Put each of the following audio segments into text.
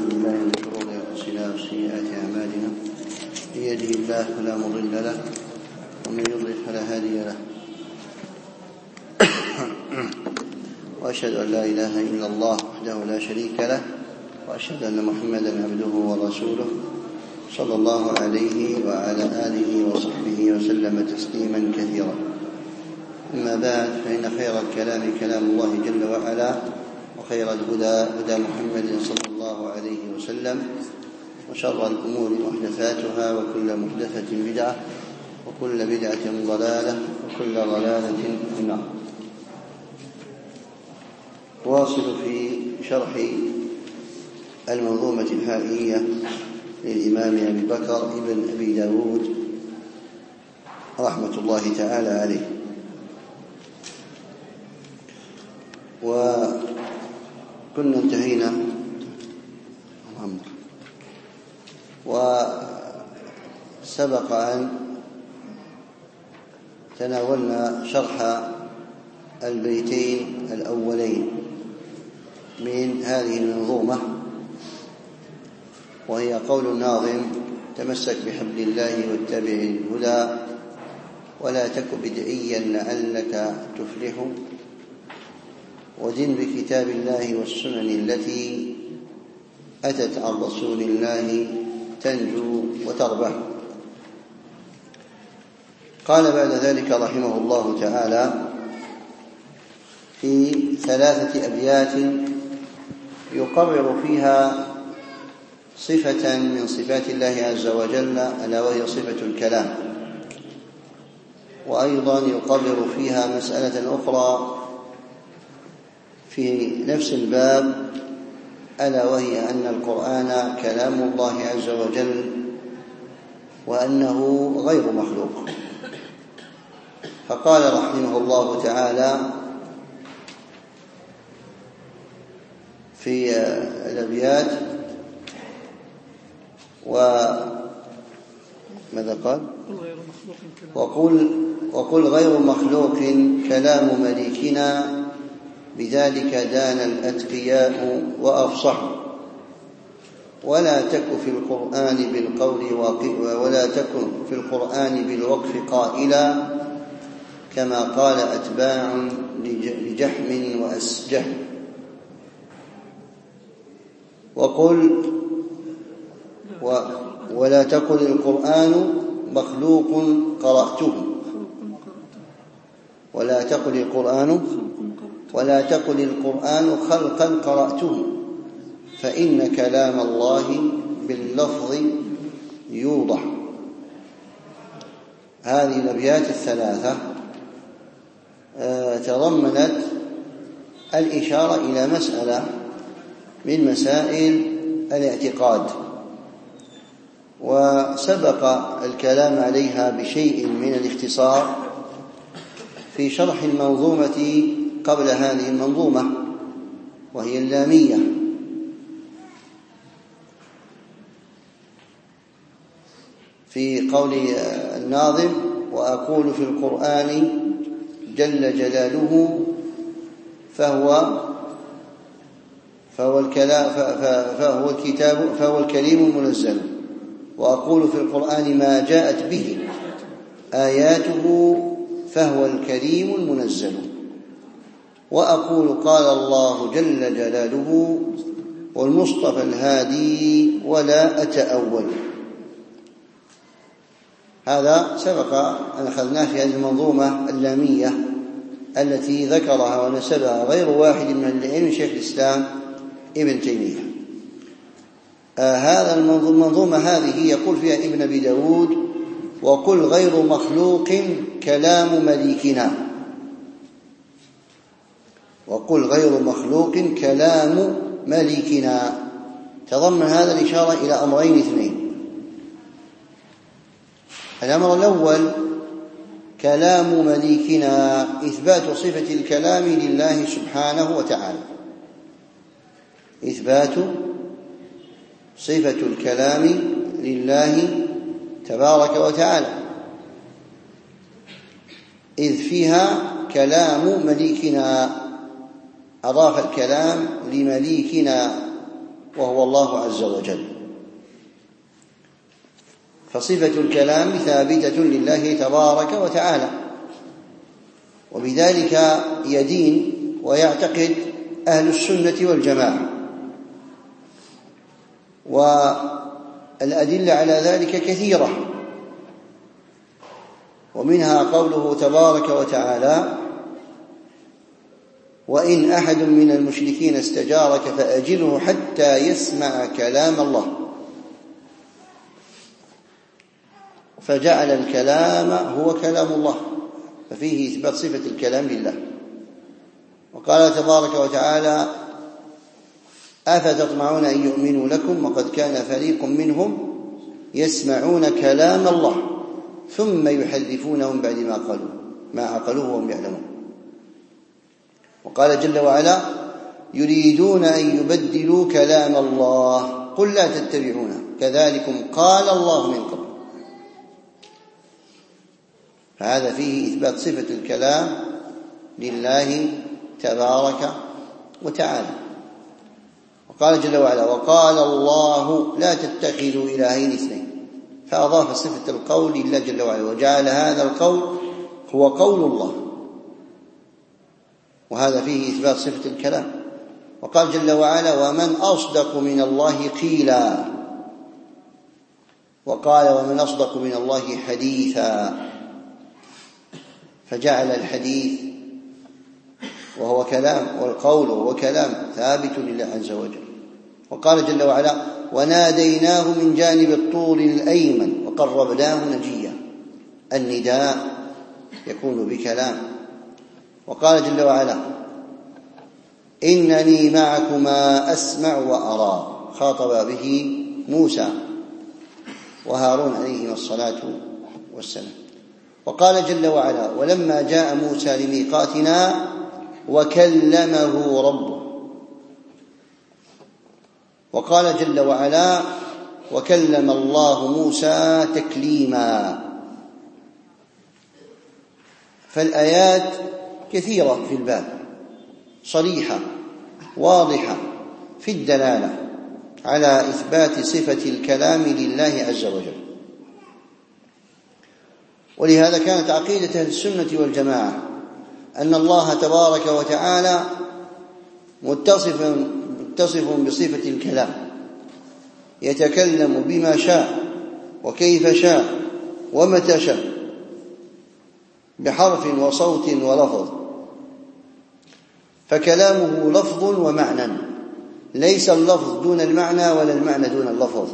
بالله من شرور أنفسنا وسيئات أعمالنا، من يهده الله فلا مضل له ومن يضلل فلا هادي له. وأشهد أن لا إله إلا الله وحده لا شريك له، وأشهد أن محمدا عبده ورسوله صلى الله عليه وعلى آله وصحبه وسلم تسليما كثيرا. أما بعد، فإن خير الكلام كلام الله جل وعلا، وخير الهدى هدى محمد صلى الله عليه وسلم، وشر الأمور محدثاتها، وكل محدثة بدعة، وكل بدعة ضلالة، وكل ضلالة في النار. واصل في شرح المنظومة الحائية للإمام أبي بكر ابن أبي داود رحمة الله تعالى عليه. وكنا انتهينا وسبق أن تناولنا شرح البيتين الأولين من هذه المنظومة، وهي قول الناظم: تمسك بحبل الله واتبع الهدى، ولا تك بدعيا لعلك تفلح، ودن بكتاب الله والسنن التي أتت عن رسول الله تنجو وتربح. قال بعد ذلك رحمه الله تعالى في 3 أبيات يقرر فيها صفة من صفات الله عز وجل، ألا وهي صفة الكلام، وأيضا يقرر فيها مسألة أخرى في نفس الباب، ألا وهي أن القرآن كلام الله عز وجل، وأنه غير مخلوق. فقال رحمه الله تعالى في الأبيات: وماذا قال؟ وقل غير مخلوق كلام مليكنا، بذلك دان الأتقياء وأفصحوا، ولا تك في القرآن بالوقف قائلا، كما قال أتباع لجحم وأسجه. ولا تقل القرآن مخلوق قرأته، ولا تقل القرآن خلقا قرأته، فإن كلام الله باللفظ يوضح. هذه الأبيات 3 تضمنت الإشارة إلى مسألة من مسائل الاعتقاد، وسبق الكلام عليها بشيء من الاختصار في شرح المنظومة قبل هذه المنظومة، وهي اللامية. في قول الناظم: وأقول في القرآن جل جلاله فهو الكريم المنزل، وأقول في القرآن ما جاءت به آياته فهو الكريم المنزل، وأقول قال الله جل جلاله والمصطفى الهادي ولا أتأول. هذا سبق أن أخذناه في هذه المنظومة اللامية التي ذكرها ونسبها غير واحد من العلم شيخ الإسلام ابن تيمية. هذا المنظومة هذه يقول فيها ابن أبي داود: وقل غير مخلوق كلام مليكنا. وقل غير مخلوق كلام مليكنا، تضمن هذا الإشارة إلى أمرين 2. الأمر الأول: كلام مليكنا، إثبات صفة الكلام لله سبحانه وتعالى، إثبات صفة الكلام لله تبارك وتعالى، إذ فيها كلام مليكنا، أضاف الكلام لمليكنا وهو الله عز وجل. فصفة الكلام ثابتة لله تبارك وتعالى، وبذلك يدين ويعتقد أهل السنة والجماعة. والأدلة على ذلك كثيرة، ومنها قوله تبارك وتعالى: وإن أحد من المشركين استجارك فأجره حتى يسمع كلام الله. فجعل الكلام هو كلام الله، ففيه إثبات صفة الكلام لله. وقال تبارك وتعالى: أفتطمعون أن يؤمنوا لكم وقد كان فريق منهم يسمعون كلام الله ثم يحرفونهم بعد ما عقلوه وهم يعلمون. وقال جل وعلا: يريدون أن يبدلوا كلام الله قل لا تتبعونه كذلكم قال الله من قبل. فهذا فيه إثبات صفة الكلام لله تبارك وتعالى. وقال جل وعلا: وقال الله لا تتخذوا إلهين اثنين، فأضاف صفة القول لله جل وعلا، وجعل هذا القول هو قول الله، وهذا فيه إثبات صفة الكلام. وقال جل وعلا: ومن أصدق من الله قيلا. وقال: ومن أصدق من الله حديثا. فجعل الحديث وهو كلام، والقول وهو كلام ثابت لله عز وجل. وقال جل وعلا: وناديناه من جانب الطور الأيمن وقربناه نجيا. النداء يكون بكلام. وقال جل وعلا: إنني معكما أسمع وأرى. خاطب به موسى وهارون عليهما الصلاة والسلام. وقال جل وعلا: ولما جاء موسى لميقاتنا وكلمه ربه. وقال جل وعلا: وكلم الله موسى تكليما. فالآيات كثيرة في الباب، صريحة واضحة في الدلالة على إثبات صفة الكلام لله عز وجل. ولهذا كانت عقيدة أهل السنة والجماعة أن الله تبارك وتعالى متصف بصفة الكلام، يتكلم بما شاء وكيف شاء ومتى شاء، بحرف وصوت ولفظ. فكلامه لفظ ومعنى، ليس اللفظ دون المعنى ولا المعنى دون اللفظ.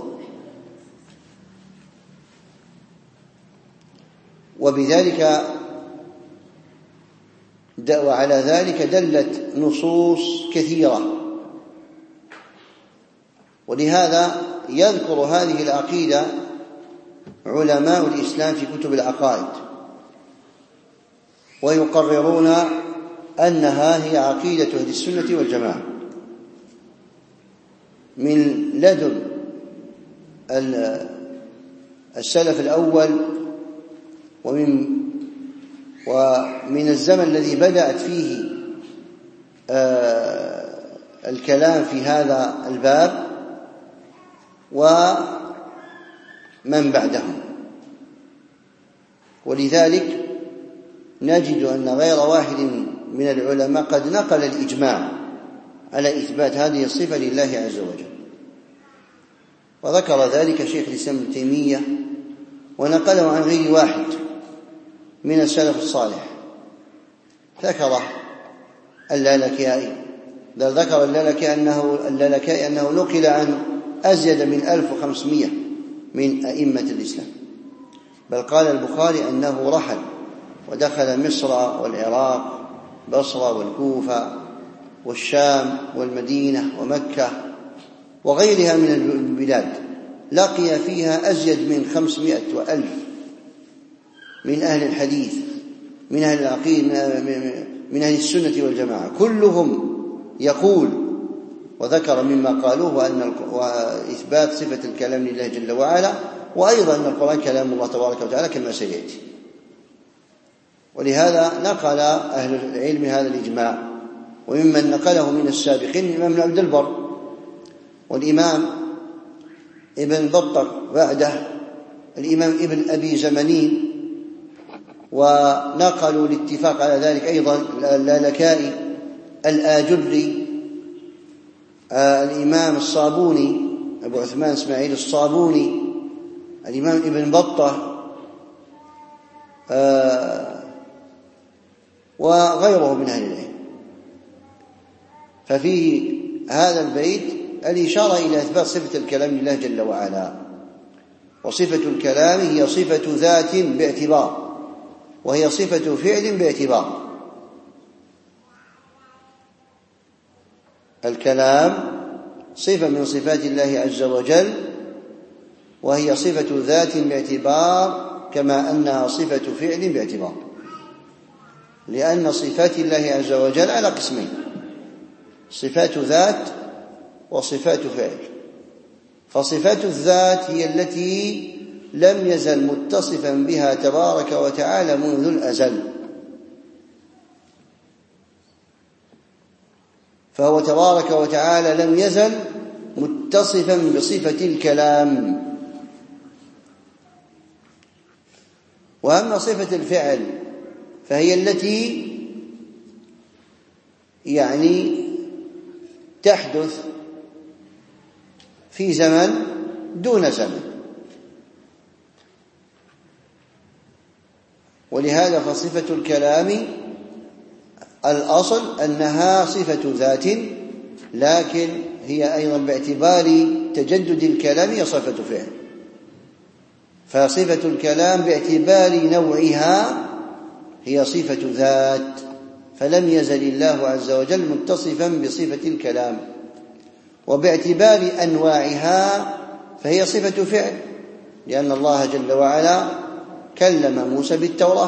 وبذلك وعلى ذلك دلت نصوص كثيرة. ولهذا يذكر هذه العقيدة علماء الإسلام في كتب العقائد، ويقررون أنها هي عقيدة أهل السنة والجماعة من لدن السلف الأول، ومن الزمن الذي بدأت فيه الكلام في هذا الباب، ومن بعدهم. ولذلك نجد أن غير واحد من العلماء قد نقل الإجماع على إثبات هذه الصفة لله عز وجل. وذكر ذلك شيخ الإسلام ابن تيمية، ونقله عن غير واحد من السلف الصالح. ذكر اللالكائي، ذكر اللالكائي أنه نقل عن أزيد من 1500 من أئمة الإسلام. بل قال البخاري أنه رحل ودخل مصر والعراق، بصرة والكوفة والشام والمدينة ومكة وغيرها من البلاد، لقي فيها أزيد من 500 وألف من أهل الحديث، من أهل العقيدة، من أهل السنة والجماعة، كلهم يقول وذكر مما قالوه أن وإثبات صفة الكلام لله جل وعلا، وأيضا أن القرآن كلام الله تبارك وتعالى كما سيأتي. ولهذا نقل أهل العلم هذا الإجماع، وممن نقله من السابقين الإمام ابن عبد البر، والإمام ابن بطة بعده الإمام ابن أبي زمنين، ونقلوا الاتفاق على ذلك أيضا اللالكائي، الآجري، الإمام الصابوني أبو عثمان إسماعيل الصابوني، الإمام ابن بطة، وغيره من أهل العلم. ففي هذا البيت الإشارة إلى إثبات صفة الكلام لله جل وعلا، وصفة الكلام هي صفة ذات باعتبار، وهي صفة فعل باعتبار. الكلام صفة من صفات الله عز وجل، وهي صفة ذات باعتبار كما أنها صفة فعل باعتبار، لأن صفات الله عز وجل على قسمين: صفات ذات وصفات فعل. فصفات الذات هي التي لم يزل متصفا بها تبارك وتعالى منذ الأزل، فهو تبارك وتعالى لم يزل متصفا بصفة الكلام. وأما صفة الفعل فهي التي تحدث في زمن دون زمن، ولهذا فصفة الكلام الأصل أنها صفة ذات، لكن هي أيضا باعتبار تجدد الكلام هي صفة فعل. فصفة الكلام باعتبار نوعها هي صفة ذات، فلم يزل الله عز وجل متصفا بصفة الكلام. وباعتبار أنواعها فهي صفة فعل، لأن الله جل وعلا كلم موسى بالتوراة،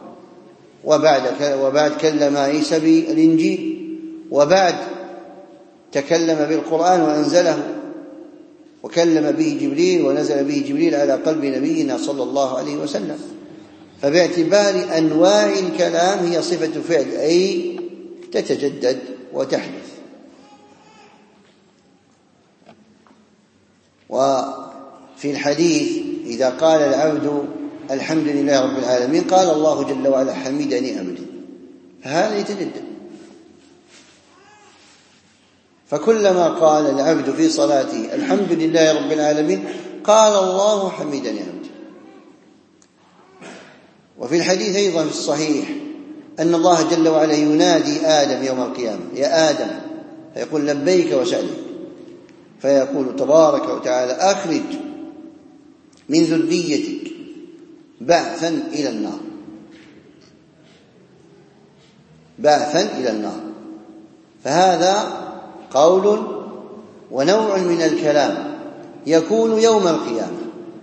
وبعد كلم عيسى بالإنجيل، وبعد تكلم بالقرآن وأنزله، وكلم به جبريل ونزل به جبريل على قلب نبينا صلى الله عليه وسلم. فباعتبار أنواع الكلام هي صفة فعل، أي تتجدد وتحدث. وفي الحديث إذا قال العبد الحمد لله رب العالمين قال الله جل وعلا حمدني عبدي، فهذا يتجدد. فكلما قال العبد في صلاته الحمد لله رب العالمين قال الله حمدني عبدي. وفي الحديث أيضا في الصحيح أن الله جل وعلا ينادي آدم يوم القيامة: يا آدم، فيقول لبيك وسعديك، فيقول تبارك وتعالى: أخرج من ذريتك بعثا إلى النار، بعثا إلى النار. فهذا قول ونوع من الكلام يكون يوم القيامة.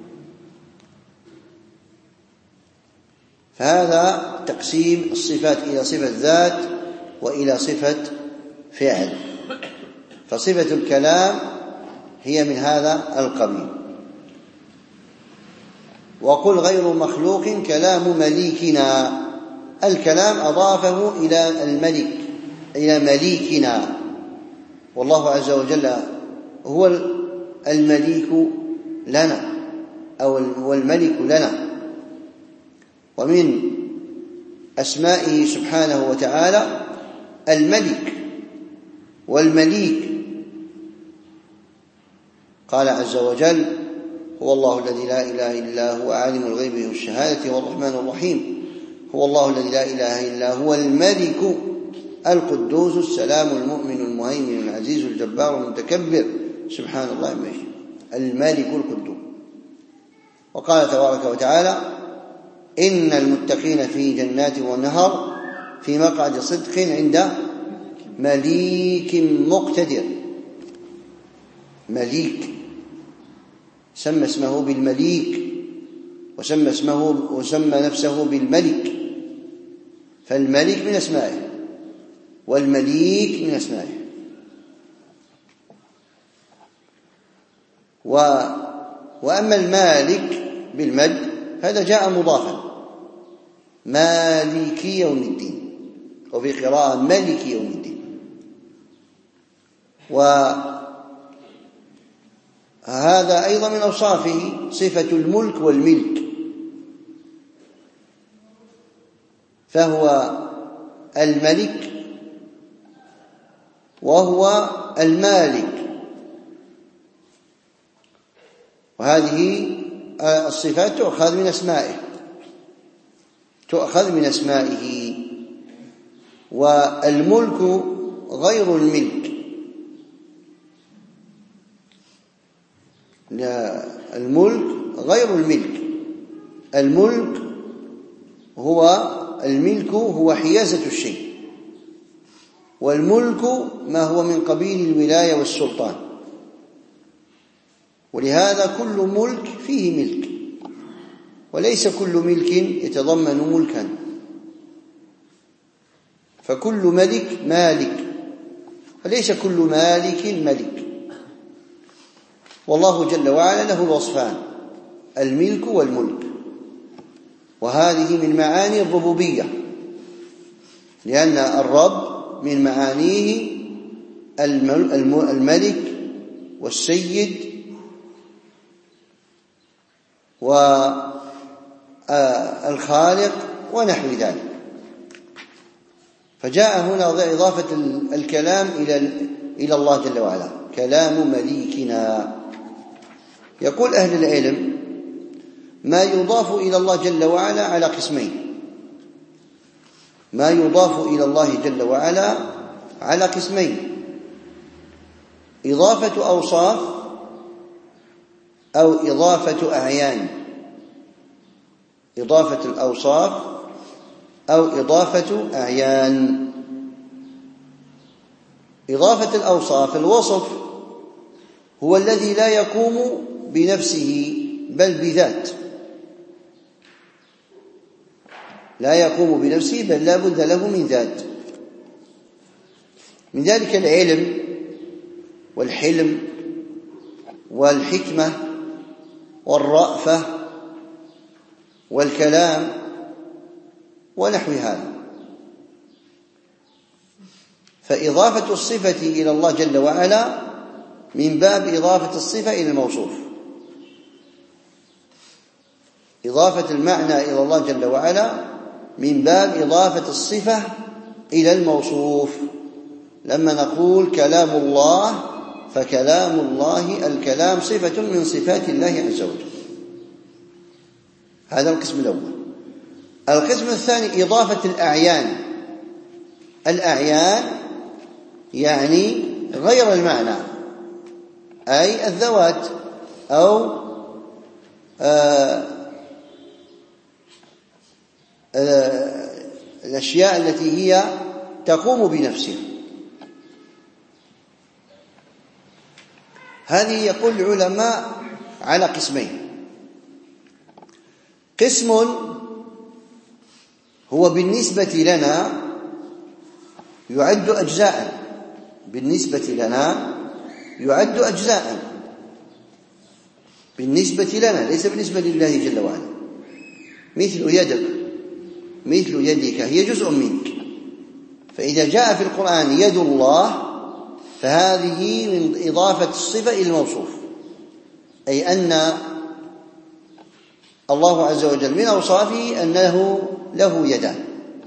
فهذا تقسيم الصفات إلى صفة ذات وإلى صفة فعل. فصفة الكلام هي من هذا القبيل. وقل غير مخلوق كلام مليكنا، الكلام أضافه إلى الملك، إلى مليكنا، والله عز وجل هو المليك لنا أو الملك لنا. ومن أسمائه سبحانه وتعالى الملك والمليك. قال عز وجل: هو الله الذي لا إله إلا هو عالم الغيب والشهادة هو الرحمن الرحيم. هو الله الذي لا إله إلا هو الملك القدوس السلام المؤمن المهيمن العزيز الجبار المتكبر سبحان الله عما يشركون، الملك القدوس. وقال تبارك وتعالى: إن المتقين في جنات ونهر في مقعد صدق عند مليك مقتدر. مليك سمى اسمه بالمليك، وسمى نفسه بالملك. فالملك من أسمائه والمليك من أسمائه. وأما المالك بالمد هذا جاء مضافا، مالك يوم الدين، وفي قراءة ملك يوم الدين. هذا أيضا من أوصافه صفة الملك والملك، فهو الملك وهو المالك، وهذه الصفات تؤخذ من أسمائه. والملك غير الملك، لا، الملك غير الملك. الملك هو حيازة الشيء، والملك ما هو من قبيل الولاية والسلطان، ولهذا كل ملك فيه ملك، وليس كل ملك يتضمن ملكا، فكل ملك مالك وليس كل مالك ملك. والله جل وعلا له الوصفان، الملك والملك، وهذه من معاني الربوبية، لأن الرب من معانيه الملك والسيد والخالق ونحو ذلك. فجاء هنا إضافة الكلام إلى الله جل وعلا، كلام مليكنا. يقول أهل العلم: ما يضاف إلى الله جل وعلا على قسمين، ما يضاف إلى الله جل وعلا على قسمين: إضافة أوصاف أو إضافة أعيان. إضافة الأوصاف أو إضافة أعيان. إضافة الأوصاف، الوصف هو الذي لا يقوم بنفسه بل بذات، لا يقوم بنفسه بل لا بد له من ذات. من ذلك العلم والحلم والحكمة والرأفة والكلام ونحو هذا. فإضافة الصفة إلى الله جل وعلا من باب إضافة الصفة إلى الموصوف، إضافة المعنى إلى الله جل وعلا من باب إضافة الصفة إلى الموصوف. لما نقول كلام الله، فكلام الله الكلام صفة من صفات الله عز وجل. هذا القسم الأول. القسم الثاني إضافة الأعيان. الأعيان يعني غير المعنى، أي الذوات أو الأشياء التي هي تقوم بنفسها. هذه يقول العلماء على قسمين: قسم هو بالنسبة لنا يعد أجزاء، بالنسبة لنا يعد أجزاء، بالنسبة لنا ليس بالنسبة لله جل وعلا. مثل يدك، مثل يدك، هي جزء منك. فإذا جاء في القرآن يد الله فهذه من إضافة الصفة إلى الموصوف، أي أن الله عز وجل من أوصافه أنه له يدان.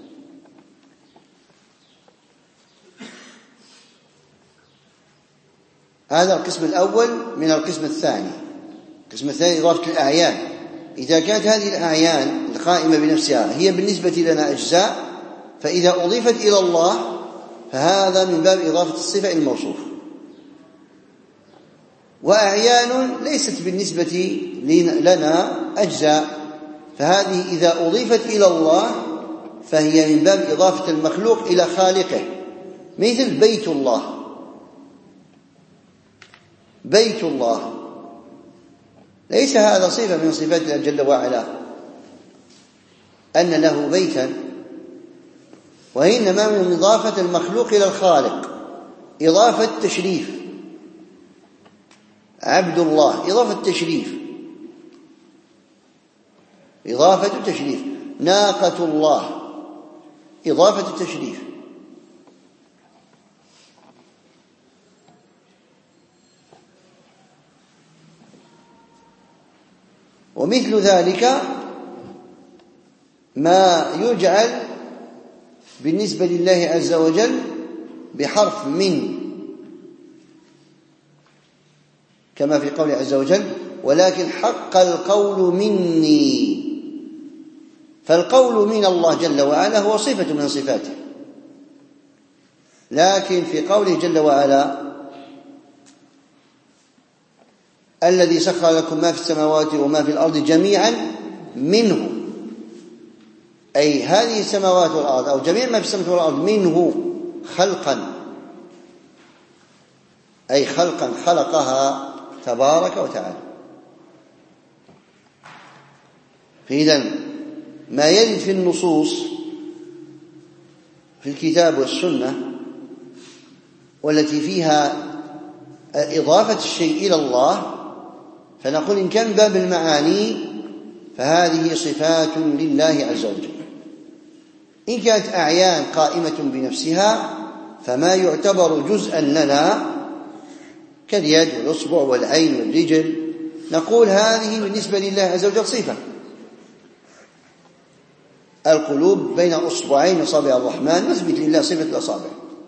هذا القسم الأول من القسم الثاني. القسم الثاني إضافة الأعيان. إذا كانت هذه الأعيان القائمة بنفسها هي بالنسبة لنا أجزاء، فإذا أضيفت إلى الله فهذا من باب إضافة الصفة إلى الموصوف. وأعيان ليست بالنسبة لنا أجزاء، فهذه إذا أضيفت إلى الله فهي من باب إضافة المخلوق إلى خالقه، مثل بيت الله. بيت الله ليس هذا صفة من صفات الله جل وعلا أن له بيتا، وإنما من إضافة المخلوق إلى الخالق، إضافة تشريف. عبد الله إضافة تشريف، إضافة تشريف. ناقة الله إضافة تشريف. ومثل ذلك ما يجعل بالنسبة لله عز وجل بحرف من، كما في قوله عز وجل ولكن حق القول مني. فالقول من الله جل وعلا هو صفة من صفاته، لكن في قوله جل وعلا الذي سخر لكم ما في السماوات وما في الأرض جميعا منه، أي هذه السماوات والأرض أو جميع ما في السماوات والأرض منه خلقا، أي خلقا خلقها تبارك وتعالى. فإذا ما يرد في النصوص في الكتاب والسنة والتي فيها إضافة الشيء إلى الله، فنقول إن كان باب المعاني فهذه صفات لله عز وجل. إن كانت أعيان قائمة بنفسها فما يعتبر جزءا لنا كاليد والأصبع والعين والرجل نقول هذه بالنسبة لله عز وجل صفة. القلوب بين أصبعين أصابع الرحمن نثبت لله صفة الأصابع،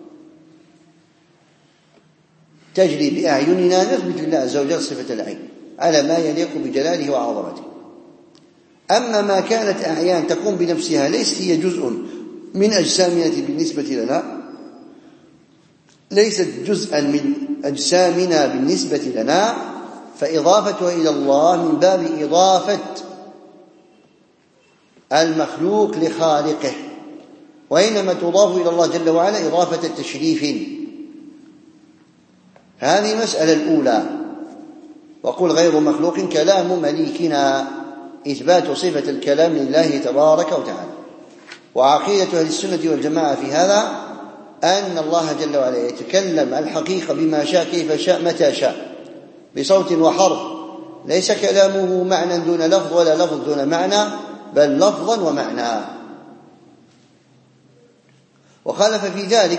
تجري بأعيننا نثبت لله عز وجل صفة العين على ما يليق بجلاله وعظمته. أما ما كانت أعيان تقوم بنفسها ليست هي جزء من أجسامنا بالنسبة لنا، ليست جزءا من أجسامنا بالنسبة لنا، فإضافتها إلى الله من باب إضافة المخلوق لخالقه، وإنما تضاف إلى الله جل وعلا إضافة التشريف. هذه المسألة الأولى. وقل غير مخلوق كلام مليكنا، إثبات صفة الكلام لله تبارك وتعالى. وعقيدة أهل السنة والجماعة في هذا أن الله جل وعلا يتكلم الحقيقة بما شاء كيف شاء متى شاء بصوت وحرف، ليس كلامه معنى دون لفظ ولا لفظ دون معنى، بل لفظا ومعنى. وخالف في ذلك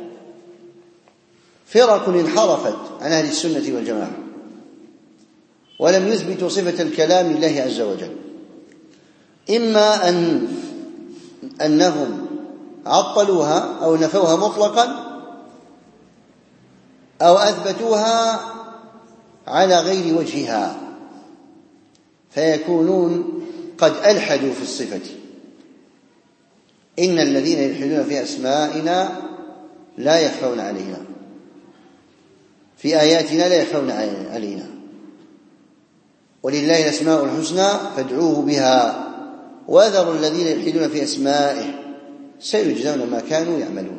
فرق انحرفت عن أهل السنة والجماعة ولم يثبتوا صفة الكلام لله عز وجل، إما أنهم عطلوها أو نفوها مطلقا أو أثبتوها على غير وجهها، فيكونون قد ألحدوا في الصفة. إن الذين يلحدون في أسمائنا لا يخفون علينا، في آياتنا لا يخفون علينا، ولله الأسماء الحسنى فادعوه بها وذروا الذين يلحدون في أسمائه سيجزون ما كانوا يعملون.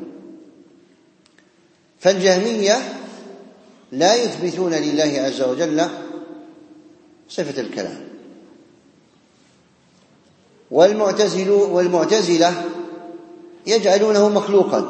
فالجهمية لا يثبتون لله عز وجل صفة الكلام، والمعتزلة يجعلونه مخلوقا،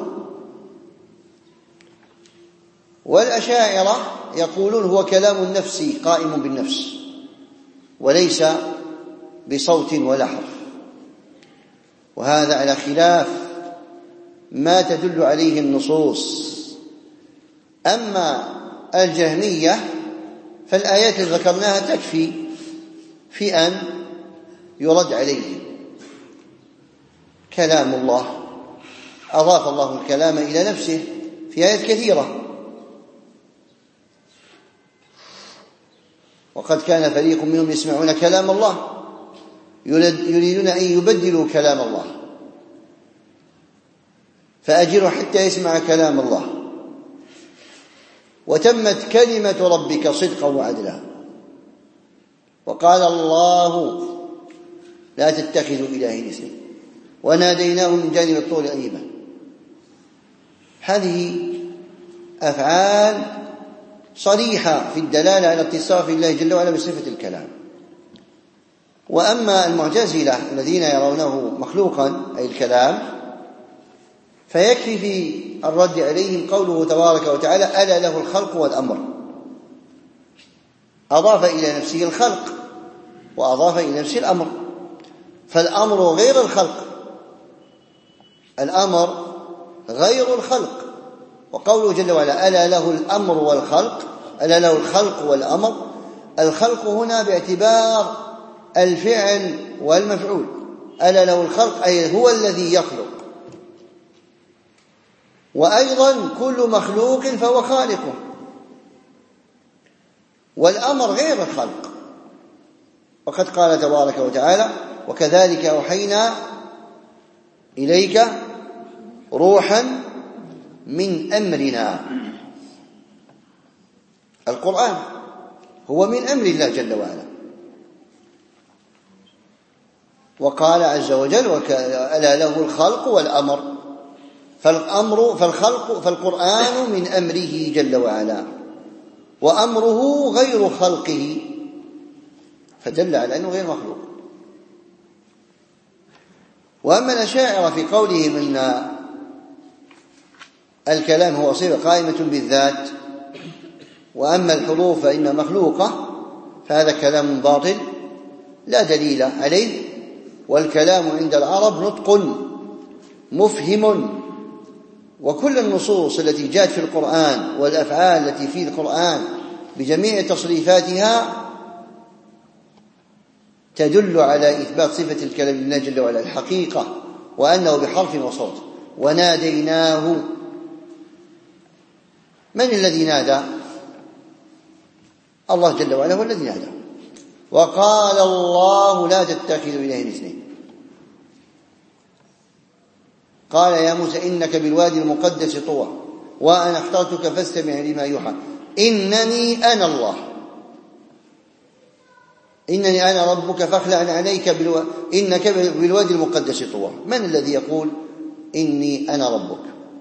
والأشاعرة يقولون هو كلام نفسي قائم بالنفس وليس بصوت ولا حرف، وهذا على خلاف ما تدل عليه النصوص. أما الجهمية فالآيات اللي ذكرناها تكفي في أن يرد عليه كلام الله، أضاف الله الكلام إلى نفسه في آيات كثيرة. وقد كان فريق منهم يسمعون كلام الله يريدون أن يبدلوا كلام الله، فأجروا حتى يسمع كلام الله. وتمت كلمة ربك صدقا وعدلا، وقال الله لا تتخذوا إلهين اثنين وناديناه من جانب الطور الأيمن. هذه أفعال صريحة في الدلالة على اتصاف الله جل وعلا بصفة الكلام. وأما المعتزلة الذين يرونه مخلوقا أي الكلام فيكفي في الرد عليهم قوله تبارك وتعالى ألا له الخلق والأمر، أضاف إلى نفسه الخلق وأضاف إلى نفسه الأمر، فالأمر غير الخلق، الأمر غير الخلق. وقوله جل وعلا ألا له الأمر والخلق، ألا له الخلق والأمر، الخلق هنا باعتبار الفعل والمفعول. ألا له الخلق أي هو الذي يخلق، وأيضا كل مخلوق فهو خالقه. والأمر غير الخلق، وقد قال تبارك وتعالى: وكذلك أوحينا إليك روحا من أمرنا. القرآن هو من أمر الله جل وعلا. وقال عز وجل: ألا له الخلق والأمر. فالقرآن من أمره جل وعلا، وأمره غير خلقه، فدل على أنه غير مخلوق. وأما الأشاعرة في قولهم إن الكلام هو صفة قائمة بالذات، وأما الحروف فإنها مخلوقة، فهذا كلام باطل لا دليل عليه. والكلام عند العرب نطق مفهم، وكل النصوص التي جاءت في القرآن والأفعال التي في القرآن بجميع تصريفاتها تدل على إثبات صفة الكلام لله جل وعلا الحقيقة، وأنه بحرف وصوت. وناديناه، من الذي نادى؟ الله جل وعلا هو الذي نادى. وقال الله: لا تتخذوا إلهين اثنين. قال: يا موسى إنك بالوادي المقدس طوى وأنا اخترتك فاستمع لما يوحى إنني أنا الله، إنني أنا ربك فاخلع عليك إنك بالوادي المقدس طوى. من الذي يقول إني أنا ربك؟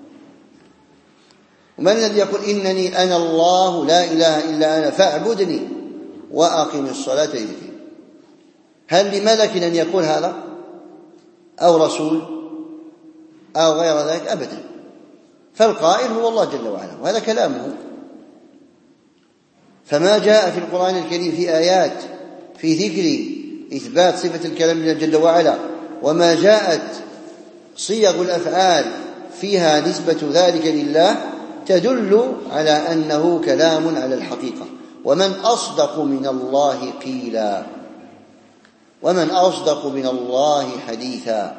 ومن الذي يقول إنني أنا الله لا إله إلا أنا فاعبدني وأقم الصلاة لذكري؟ هل لملك أن يقول هذا أو رسول أو غير ذلك؟ أبدا. فالقائل هو الله جل وعلا، وهذا كلامه. فما جاء في القرآن الكريم في آيات في ذكر إثبات صفة الكلام لله جل وعلا، وما جاءت صيغ الأفعال فيها نسبة ذلك لله، تدل على أنه كلام على الحقيقة. ومن أصدق من الله قيلا، ومن أصدق من الله حديثا.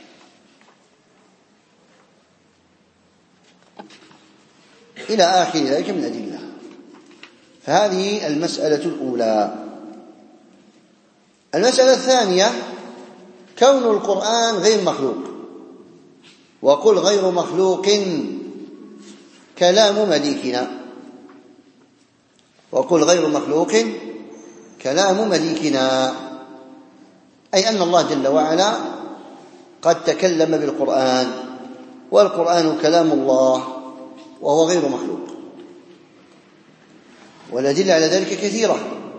إلى آخر ذلك من أدلة. فهذه المسألة الأولى. المسألة الثانية: كون القرآن غير مخلوق. وقل غير مخلوق كلام مليكنا. وقل غير مخلوق كلام مليكنا، أي أن الله جل وعلا قد تكلم بالقرآن، والقرآن كلام الله وهو غير مخلوق. والأدلة على ذلك كثيرة،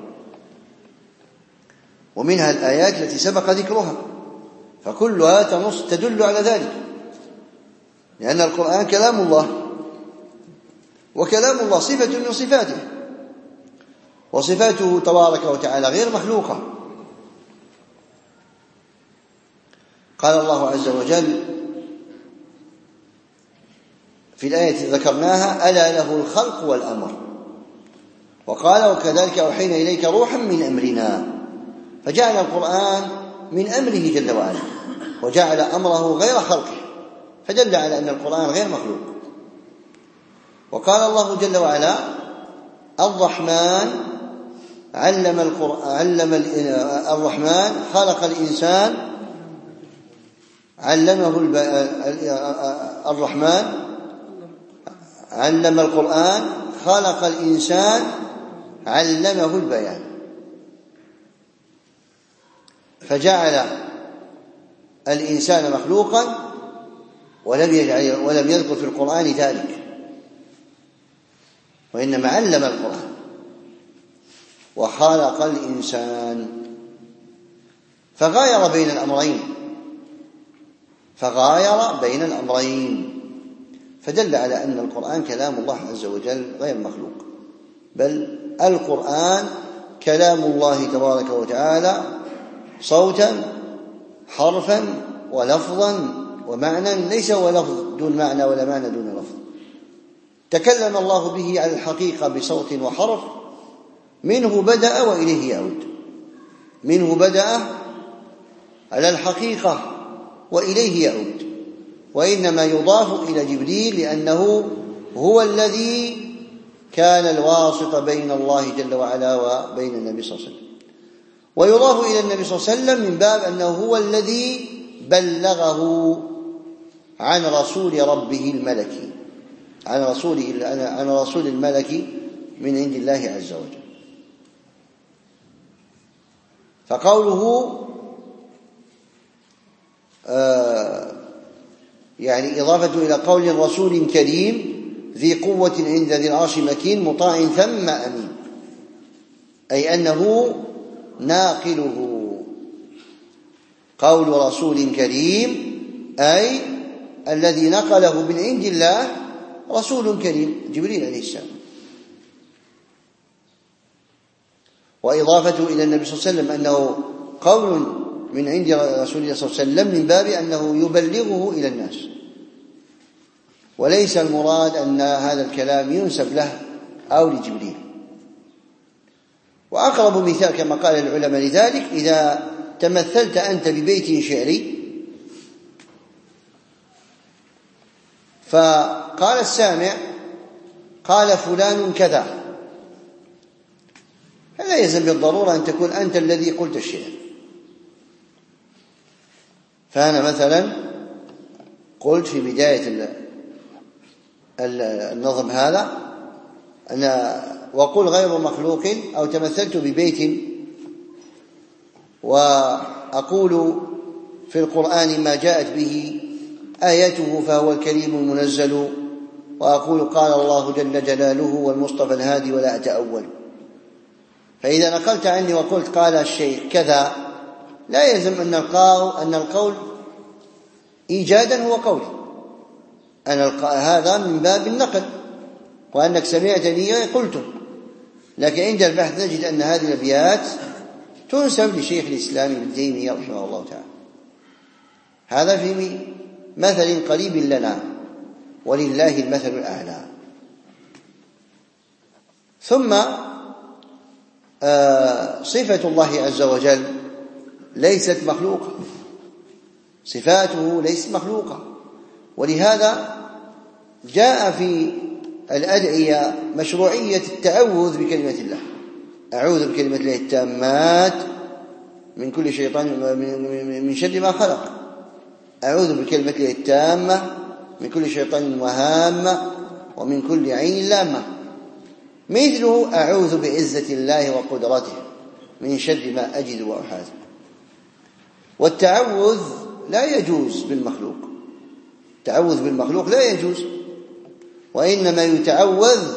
ومنها الآيات التي سبق ذكرها، فكلها تدل على ذلك، لأن القرآن كلام الله، وكلام الله صفة من صفاته، وصفاته تبارك وتعالى غير مخلوقة. قال الله عز وجل في الآية التي ذكرناها: ألا له الخلق والأمر. وقال: وكذلك أوحينا إليك روحا من أمرنا. فجعل القرآن من أمره جل وعلا، وجعل أمره غير خلقه، فدل على أن القرآن غير مخلوق. وقال الله جل وعلا: الرحمن الرحمن خلق الإنسان الرحمن علم القرآن خلق الإنسان علمه البيان. فجعل الإنسان مخلوقا ولم يذكر في القرآن ذلك، وإنما علم القرآن وخلق الإنسان، فغاير بين الأمرين، فدل على أن القرآن كلام الله عز وجل غير مخلوق، بل القرآن كلام الله تبارك وتعالى صوتا حرفا ولفظا ومعنى، ليس هو لفظ دون معنى ولا معنى دون لفظ. تكلم الله به على الحقيقة بصوت وحرف، منه بدأ وإليه يعود، منه بدأ على الحقيقة وإليه يعود، وإنما يضاف إلى جبريل لأنه هو الذي كان الواسط بين الله جل وعلا وبين النبي صلى الله عليه وسلم. ويضاف إلى النبي صلى الله عليه وسلم من باب أنه هو الذي بلغه عن رسول ربه الملكي، عن رسول الملكي من عند الله عز وجل. فقوله يعني إضافة إلى قول رسول كريم ذي قوة عند ذي العرش مكين مطاع ثم أمين، أي أنه ناقله. قول رسول كريم أي الذي نقله من عند الله رسول كريم جبريل عليه السلام. وإضافته إلى النبي صلى الله عليه وسلم أنه قول من عند رسول الله صلى الله عليه وسلم من باب أنه يبلغه إلى الناس، وليس المراد أن هذا الكلام ينسب له أو لجبريل. وأقرب مثال كما قال العلماء لذلك إذا تمثلت أنت ببيت شعري فقال السامع قال فلان كذا، فلا يلزم بالضرورة أن تكون أنت الذي قلت الشعر. فأنا مثلا قلت في بداية النظم هذا وقل غير مخلوق، أو تمثلت ببيت وأقول في القرآن ما جاءت به آياته فهو الكريم المنزل، وأقول قال الله جل جلاله والمصطفى الهادي ولا أتأول. فإذا نقلت عني وقلت قال الشيخ كذا لا يلزم أن القول إيجادا هو قولي، هذا من باب النقل وأنك سمعتني قلته. لكن عند البحث نجد أن هذه الأبيات تنسب لشيخ الإسلام ابن تيمية رحمه الله تعالى. هذا في مثل قريب لنا، ولله المثل الأعلى. ثم صفة الله عز وجل ليست مخلوقة، صفاته ليست مخلوقة، ولهذا جاء في الأدعية مشروعية التعوذ بكلمة الله. أعوذ بكلمة الله التامات من كل شيطان من شر ما خلق، أعوذ بكلمة الله التامة من كل شيطان وهامة ومن كل عين لامة. مثله أعوذ بعزة الله وقدرته من شر ما أجد وأحاذر. والتعوذ لا يجوز بالمخلوق، التعوذ بالمخلوق لا يجوز، وإنما يتعوذ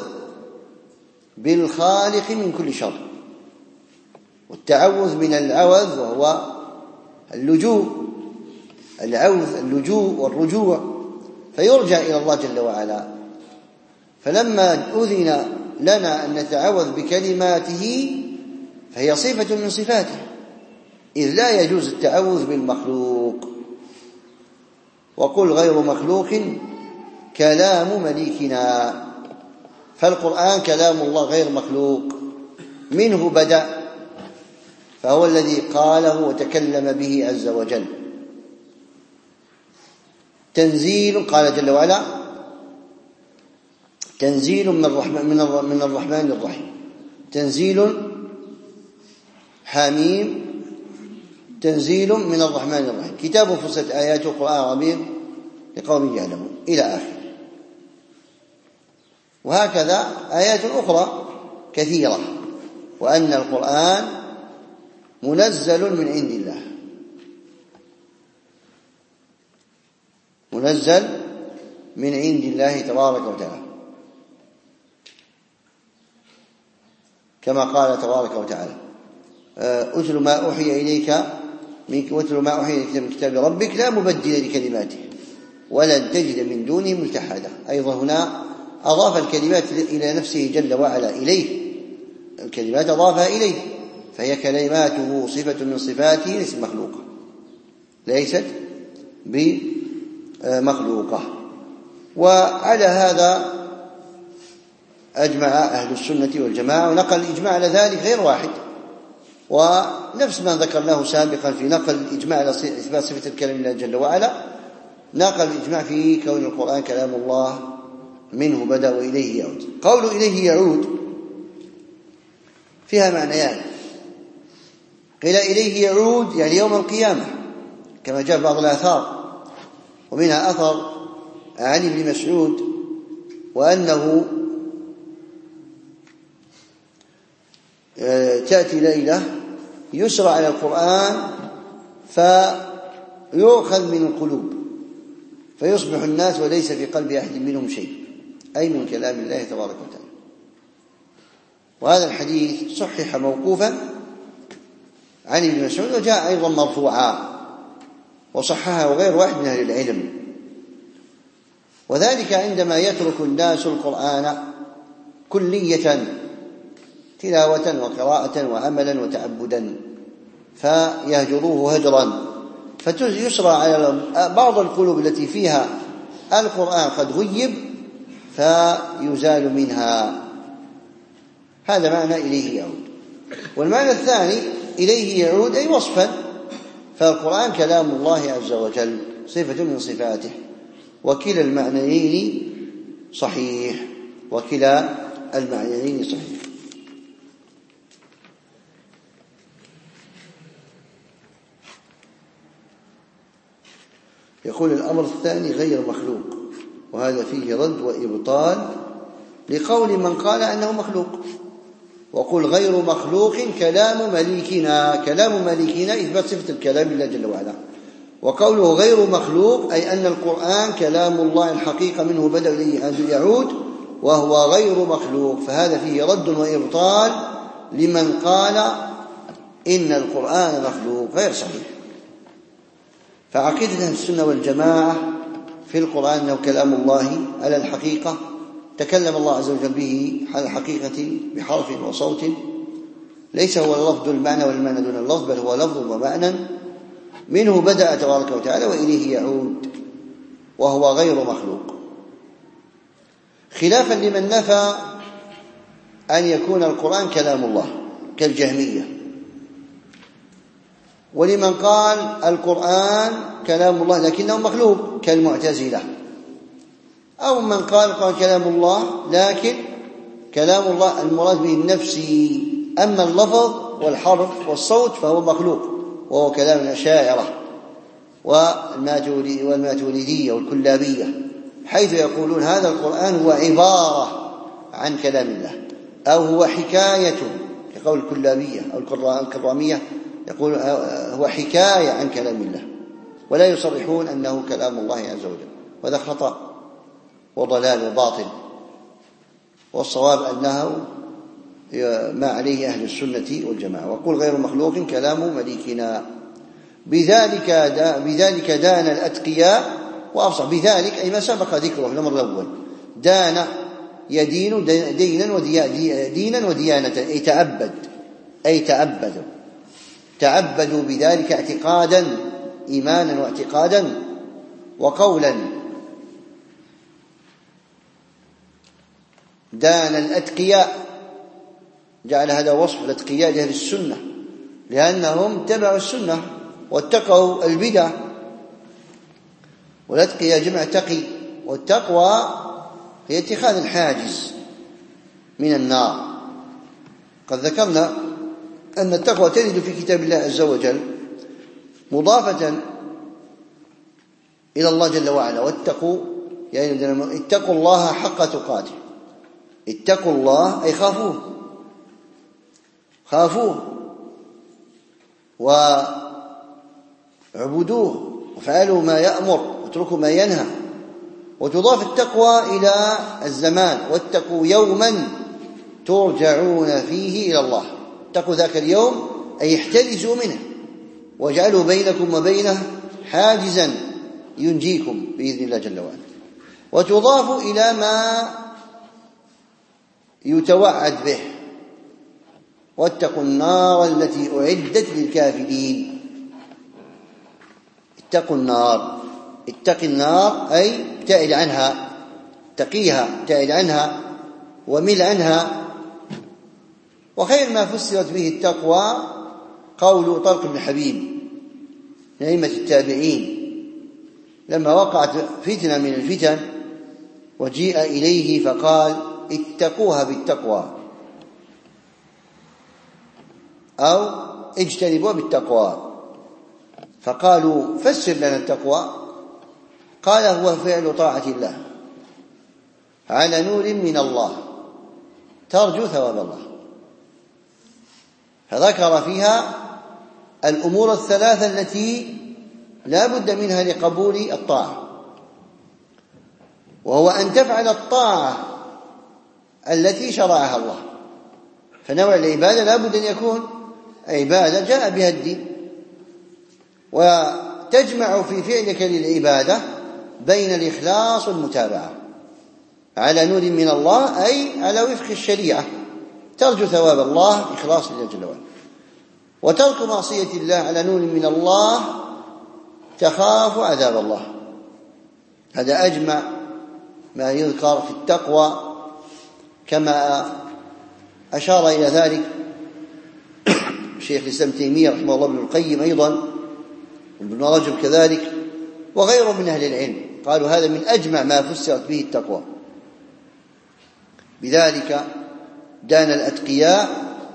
بالخالق من كل شر. والتعوذ من العوذ وهو اللجوء، اللجوء والرجوع، فيرجع إلى الله جل وعلا. فلما أذن لنا أن نتعوذ بكلماته فهي صفة من صفاته، إذ لا يجوز التعوذ بالمخلوق. وقل غير مخلوق كلام مليكنا، فالقرآن كلام الله غير مخلوق، منه بدأ، فهو الذي قاله وتكلم به عز وجل. تنزيل، قال جل وعلا تنزيل من الرحمن الرحيم، تنزيل حميم، تنزيل من الرحمن الرحيم، كتاب فصلت آياته قرآن عربي لقوم يعلمون إلى آخر. وهكذا آيات أخرى كثيرة، وأن القرآن منزل من عند الله، منزل من عند الله تبارك وتعالى، كما قال تبارك وتعالى أتل ما أوحي إليك من كتاب ربك لا مبدل لكلماته ولن تجد من دونه ملتحدا. أيضا هنا أضاف الكلمات إلى نفسه جل وعلا، إليه الكلمات أضافها إليه، فهي كلماته صفة من صفاته ليست مخلوقة، ليست بمخلوقة. وعلى هذا أجمع أهل السنة والجماعة، ونقل الإجماع على ذلك غير واحد، ونفس ما ذكرناه سابقا في نقل الإجماع على إثبات صفة الكلام لله جل وعلا، نقل الإجماع في كون القرآن كلام الله منه بدأ وإليه يعود. قول إليه يعود فيها معنيان: قيل إليه يعود يعني يوم القيامة كما جاء بعض الآثار، ومنها أثر عن ابن مسعود وأنه تأتي ليلة يسرى على القرآن فيؤخذ من القلوب فيصبح الناس وليس في قلب أحد منهم شيء، أي من كلام الله تبارك وتعالى. وهذا الحديث صحح موقوفا عن ابن مسعود، وجاء أيضا مرفوعا وصححه غير واحد من أهل العلم، وذلك عندما يترك الناس القرآن كلية تلاوة وقراءة وعملا وتعبدا فيهجروه هجرا، فيسرى على بعض القلوب التي فيها القرآن قد غيب فيزال منها. هذا معنى إليه يعود. والمعنى الثاني إليه يعود أي وصفا، فالقرآن كلام الله عز وجل صفة من صفاته، وكلا المعنيين صحيح، وكلا المعنيين صحيح. يقول الأمر الثاني غير مخلوق، وهذا فيه رد وإبطال لقول من قال أنه مخلوق، وقل غير مخلوق كلام مليكنا. كلام مليكنا إثبات صفة الكلام لله جل وعلا، وقوله غير مخلوق أي أن القرآن كلام الله الحقيقة منه بدأ إليه يعود وهو غير مخلوق، فهذا فيه رد وإبطال لمن قال إن القرآن مخلوق، غير صحيح. فعقيدة أهل السنة والجماعة في القرآن أنه كلام الله على الحقيقة، تكلم الله عز وجل به على الحقيقة بحرف وصوت، ليس هو اللفظ المعنى والمعنى دون اللفظ، بل هو لفظ ومعنى منه بدأ تبارك وتعالى وإليه يعود، وهو غير مخلوق، خلافا لمن نفى أن يكون القرآن كلام الله كالجهمية، ولمن قال القرآن كلام الله لكنه مخلوق كالمعتزلة، أو من قال كلام الله لكن كلام الله المراد به النفسي، أما اللفظ والحرف والصوت فهو مخلوق، وهو كلام الأشاعرة والماتريدية والكلابية، حيث يقولون هذا القرآن هو عبارة عن كلام الله، أو هو حكاية كقول الكلابية أو الكرامية، يقول هو حكاية عن كلام الله، ولا يصرحون أنه كلام الله عز وجل، وهذا خطأ وضلال وباطل، والصواب أنه ما عليه أهل السنة والجماعة. وقل غير مخلوق كلام مليكنا، بذلك دان الأتقياء وأفصح، بذلك أي ما سبق ذكره الأمر الأول، دان يدين دينا وديانة، أي تعبدوا بذلك اعتقادا، إيمانا واعتقادا وقولا. دان الأتقياء، جعل هذا وصف الأتقياء لأهل السنة، لأنهم تبعوا السنة واتقوا البدع، والأتقياء جمع تقي، والتقوى هي اتخاذ الحاجز من النار. قد ذكرنا أن التقوى تجد في كتاب الله عز وجل مضافة إلى الله جل وعلا، واتقوا يعني اتقوا الله حق تقاته، اتقوا الله أي خافوه وعبدوه وفعلوا ما يأمر واتركوا ما ينهى. وتضاف التقوى إلى الزمان، واتقوا يوما ترجعون فيه إلى الله، اتقوا ذاك اليوم أي احترزوا منه، واجعلوا بينكم وبينه حاجزا ينجيكم بإذن الله جل وعلا. وتضاف إلى ما يتوعد به، واتقوا النار التي أعدت للكافرين. اتقوا النار، اتق النار أي ابتعد عنها، اتقيها ابتعد عنها ومل عنها. وخير ما فسرت به التقوى قول طلق بن حبيب من أئمة التابعين لما وقعت فتنة من الفتن وجيء إليه فقال اتقوها بالتقوى أو اجتنبوها بالتقوى، فقالوا فسر لنا التقوى، قال هو فعل طاعة الله على نور من الله ترجو ثواب الله، فذكر فيها الأمور الثلاثة التي لا بد منها لقبول الطاعة، وهو أن تفعل الطاعة التي شرعها الله، فنوع العبادة لا بد أن يكون عبادة جاء بها الدين، وتجمع في فعلك للعبادة بين الإخلاص والمتابعة على نور من الله، أي على وفق الشريعة، ترجو ثواب الله إخلاص لله جل وعلا، وترك معصية الله على نور من الله تخاف عذاب الله. هذا أجمع ما يذكر في التقوى، كما أشار إلى ذلك شيخ الإسلام تيمية رحمه الله، ابن القيم أيضا، وابن رجب كذلك، وغيره من أهل العلم، قالوا هذا من أجمع ما فسرت به التقوى. بذلك دان الأتقياء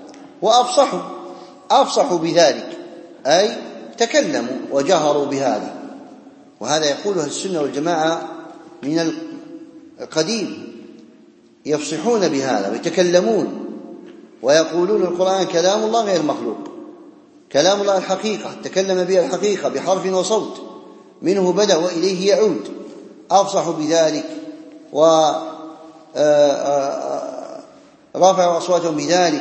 وأفصحوا بذلك، أي تكلموا وجهروا بهذا، وهذا يقوله السنة والجماعة من القديم، يفصحون بهذا ويتكلمون ويقولون القرآن كلام الله غير مخلوق، كلام الله الحقيقة، تكلم به الحقيقة بحرف وصوت، منه بدأ وإليه يعود، أفصحوا بذلك ورفعوا أصواتهم بذلك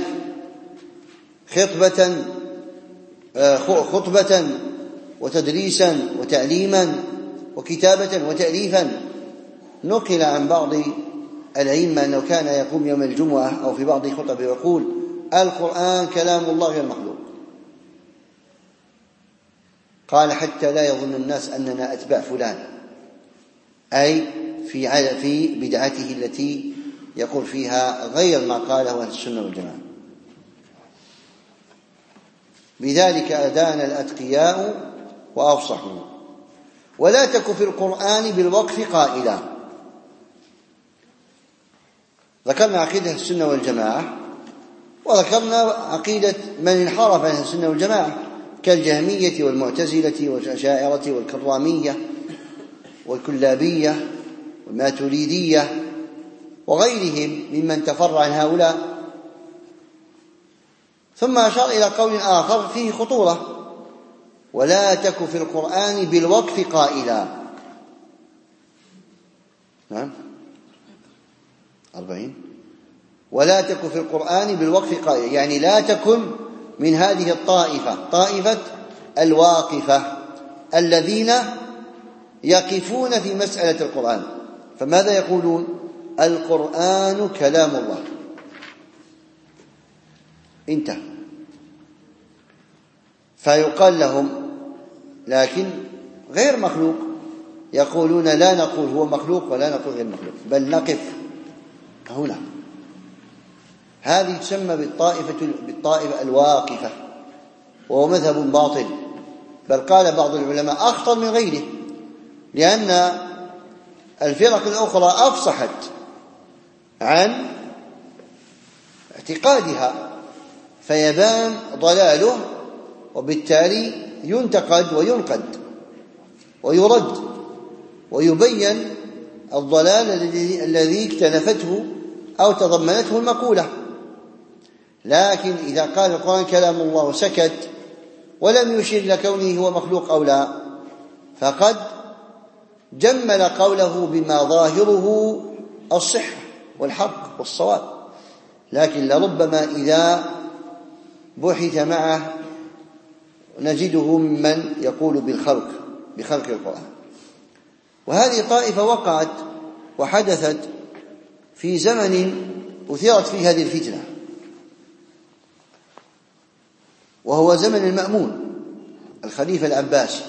خطبة وتدريسا وتعليما وكتابة وتأليفا. نقل عن بعض الأئمة أنه كان يقوم يوم الجمعة أو في بعض خطبه ويقول القرآن كلام الله غير مخلوق، قال حتى لا يظن الناس أننا أتباع فلان، أي في بدعته التي يقول فيها غير ما قاله أهل السنة والجماعة. بذلك أدان الأتقياء وأفصحوا. ولا تك في القرآن بالوقف قائلا. ذكرنا عقيدة السنة والجماعة، وذكرنا عقيدة من انحرف عن السنة والجماعة كالجهمية والمعتزلة والأشاعرة والكرامية والكلابية والماتريدية وغيرهم ممن تفرع عن هؤلاء. ثم أشار إلى قول آخر فيه خطورة: ولا تك في القرآن بالوقف قائلا. نعم 40. ولا تك في القرآن بالوقف قائلا، يعني لا تكن من هذه الطائفة، طائفة الواقفة الذين يقفون في مسألة القرآن، فماذا يقولون؟ القرآن كلام الله، انتهى. فيقال لهم لكن غير مخلوق، يقولون لا نقول هو مخلوق ولا نقول غير مخلوق، بل نقف هنا. هذه تسمى بالطائفة الواقفة، وهو مذهب باطل، بل قال بعض العلماء أخطر من غيره، لأن الفرق الأخرى أفصحت عن اعتقادها فيبان ضلاله، وبالتالي ينتقد وينقد ويرد ويبين الضلال الذي اكتنفته أو تضمنته المقولة. لكن إذا قال القرآن كلام الله وسكت ولم يشير إلى كونه هو مخلوق أو لا، فقد جمل قوله بما ظاهره الصحة والحق والصواب، لكن لربما إذا بحث معه نجده ممن يقول بخلق القرآن. وهذه طائفة وقعت وحدثت في زمن أثيرت فيه هذه الفتنة، وهو زمن المأمون الخليفة العباسي.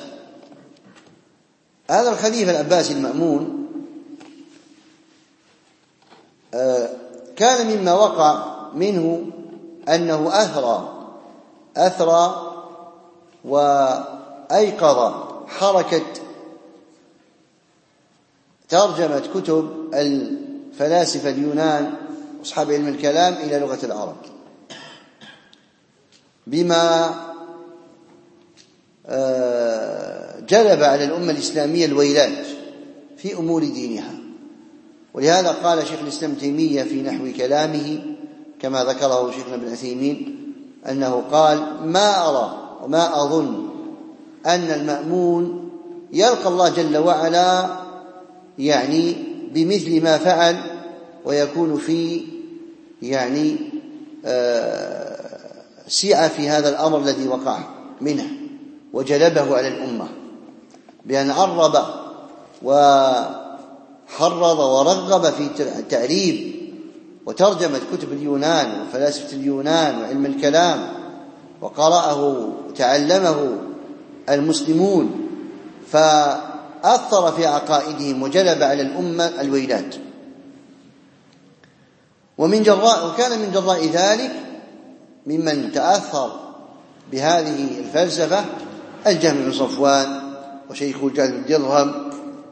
هذا الخليفة العباسي المأمون كان مما وقع منه أنه أثرى وأيقظ حركة ترجمة كتب الفلاسفة اليونان أصحاب علم الكلام إلى لغة العرب، بما جلب على الأمة الإسلامية الويلات في أمور دينها. ولهذا قال شيخ الإسلام تيمية في نحو كلامه كما ذكره شيخنا ابن عثيمين أنه قال: ما أرى وما أظن أن المأمون يلقى الله جل وعلا يعني بمثل ما فعل، ويكون في يعني سعة في هذا الأمر الذي وقع منه وجلبه على الأمة، بأن عرب وحرض ورغب في تعريب وترجمة كتب اليونان وفلاسفة اليونان وعلم الكلام، وقرأه وتعلمه المسلمون فأثر في عقائدهم وجلب على الأمة الويلات. وكان من جراء ذلك ممن تأثر بهذه الفلسفة الجهم بن صفوان وشيخ جعد بن درهم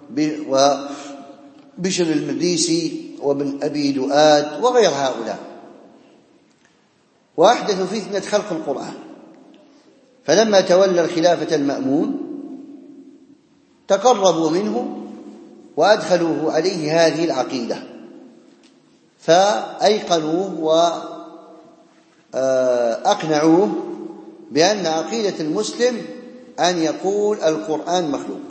وبشر المريسي وابن أبي دؤاد وغير هؤلاء، وأحدثوا فتنة خلق القرآن. فلما تولى الخلافة المأمون تقربوا منه وأدخلوه عليه هذه العقيدة، فأيقنوه وأقنعوه بأن عقيدة المسلم أن يقول القرآن مخلوق،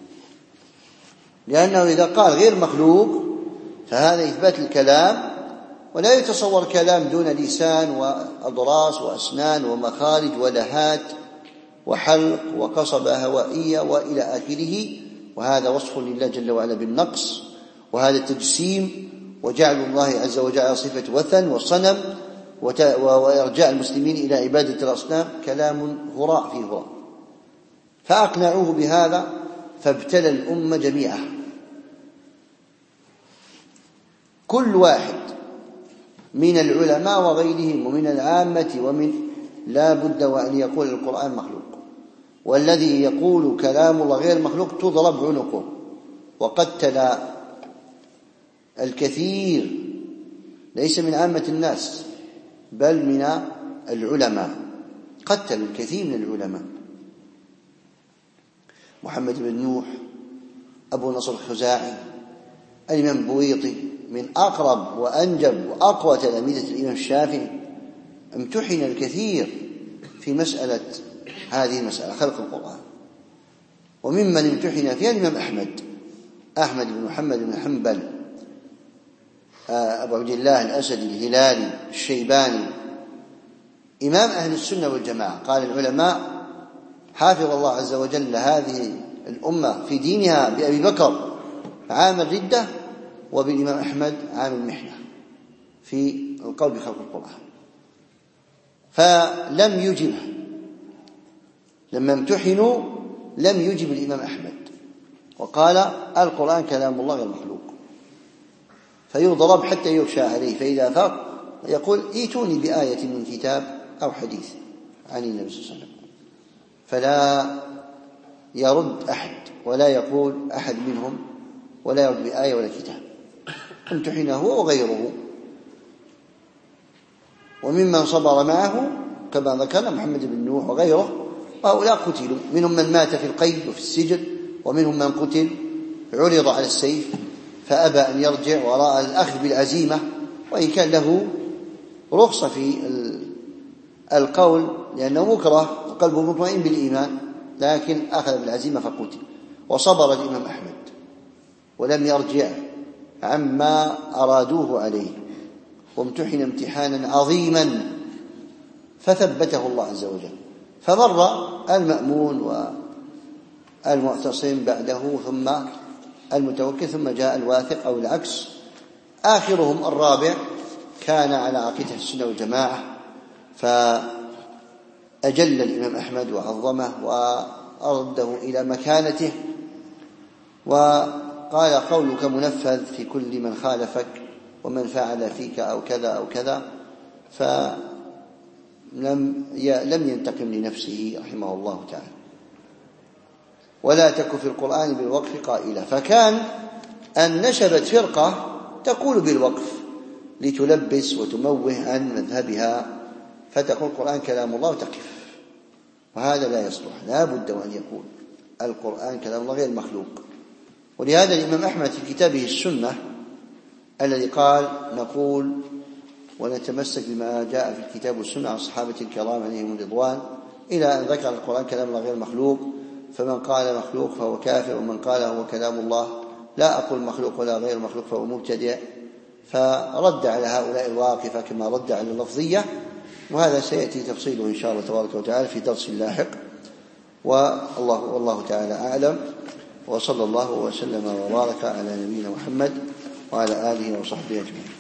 لأنه إذا قال غير مخلوق فهذا إثبات الكلام، ولا يتصور كلام دون لسان وأضراس وأسنان ومخارج ولهات وحلق وقصبة هوائية وإلى آخره، وهذا وصف لله جل وعلا بالنقص، وهذا تجسيم وجعل الله عز وجل صفة وثن والصنم وإرجاع المسلمين إلى عبادة الأصنام كلام هراء فيه هراء. فأقنعوه بهذا فابتلى الأمة جميعا. كل واحد من العلماء وغيرهم ومن العامة ومن لا بد وأن يقول القرآن مخلوق، والذي يقول كلام الله غير مخلوق تضرب عنقه. وقتل الكثير ليس من عامة الناس بل من العلماء، قتل الكثير من العلماء. محمد بن نوح، أبو نصر الخزاعي، الإمام بويطي من أقرب وأنجب وأقوى تلاميذة الإمام الشافعي، امتحن الكثير في مسألة هذه المسألة خلق القرآن. وممن امتحن فيها الإمام أحمد بن محمد بن حنبل، أبو عبد الله الأسدي الهلالي الشيباني، إمام أهل السنة والجماعة. قال العلماء: حافظ الله عز وجل هذه الأمة في دينها بأبي بكر عام الردة، وبالإمام أحمد عام المحنة في القول بخلق القرآن. فلم يجبه لما امتحنوا، لم يجب الإمام أحمد وقال القرآن كلام الله غير مخلوق، فيضرب حتى يغشى عليه، فإذا فاق يقول: ائتوني بآية من كتاب أو حديث عن النبي صلى الله عليه وسلم. فلا يرد أحد ولا يقول أحد منهم ولا يرد بآية ولا كتاب، امتحن هو وغيره. وممن صبر معه كما ذكرنا محمد بن نوح وغيره، وهؤلاء قتلوا، منهم من مات في القيد وفي السجن، ومنهم من قتل عرض على السيف فأبى أن يرجع وراء الأخذ بالعزيمة، وإن كان له رخصة في القول لأنه مكره وقلبه مطمئن بالإيمان، لكن أخذ بالعزيمة فقتل. وصبر الإمام أحمد ولم يرجع عما أرادوه عليه، وامتحن امتحانا عظيما فثبته الله عز وجل. فمر المأمون والمعتصم بعده ثم المتوكل، ثم جاء الواثق أو العكس. آخرهم الرابع كان على عقيدة السنة والجماعة، فأجل الإمام أحمد وعظمه وأرده إلى مكانته، وقال: قولك منفذ في كل من خالفك ومن فعل فيك أو كذا أو كذا. فما لم ينتقم لنفسه رحمه الله تعالى. ولا تك في القرآن بالوقف قائلا. فكان أن نشبت فرقة تقول بالوقف لتلبس وتموه عن مذهبها، فتقول القرآن كلام الله وتقف، وهذا لا يصلح. لا بد أن يكون القرآن كلام الله غير مخلوق. ولهذا الإمام أحمد في كتابه السنة الذي قال نقول ونتمسك بما جاء في الكتاب والسنة عن صحابة الكرام عليهم الرضوان، إلى أن ذكر القرآن كلام الله غير مخلوق. فمن قال مخلوق فهو كافر، ومن قال هو كلام الله، لا أقول مخلوق ولا غير مخلوق، فهو مبتدع. فرد على هؤلاء الواقفة كما رد على اللفظية، وهذا سيأتي تفصيله إن شاء الله تبارك وتعالى في درس لاحق. والله تعالى أعلم، وصلى الله وسلم وبارك على نبينا محمد وعلى آله وصحبه أجمعين.